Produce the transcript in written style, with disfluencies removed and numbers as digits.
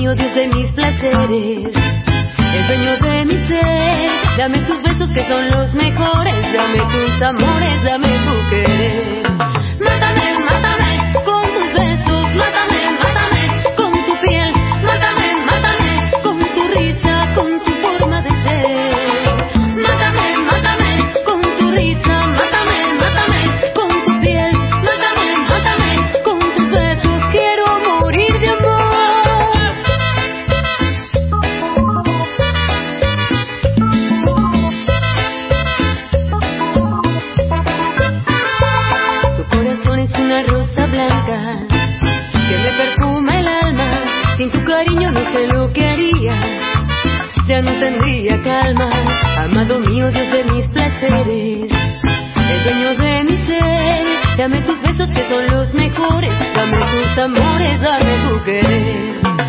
mío, Dios de mis placeres, el dueño de mi ser. Dame tus besos que son los mejores, dame tus amores, dame tu querer. Mátame, mátame con tus besos, mátame, mátame con tu piel, mátame, mátame con tu risa, con tu forma de ser. Mátame, mátame con tu risa, mátame, mátame con tu piel, mátame, mátame con tus besos, quiero morir de amor. Tu corazón es una rosa blanca que me perfuma el alma. Sin tu cariño no sé lo que haría, ya no tendría calma. Amado mío, Dios de mis placeres, el dueño de mi ser. Dame tus besos que son los mejores, dame tus amores, dame tu querer.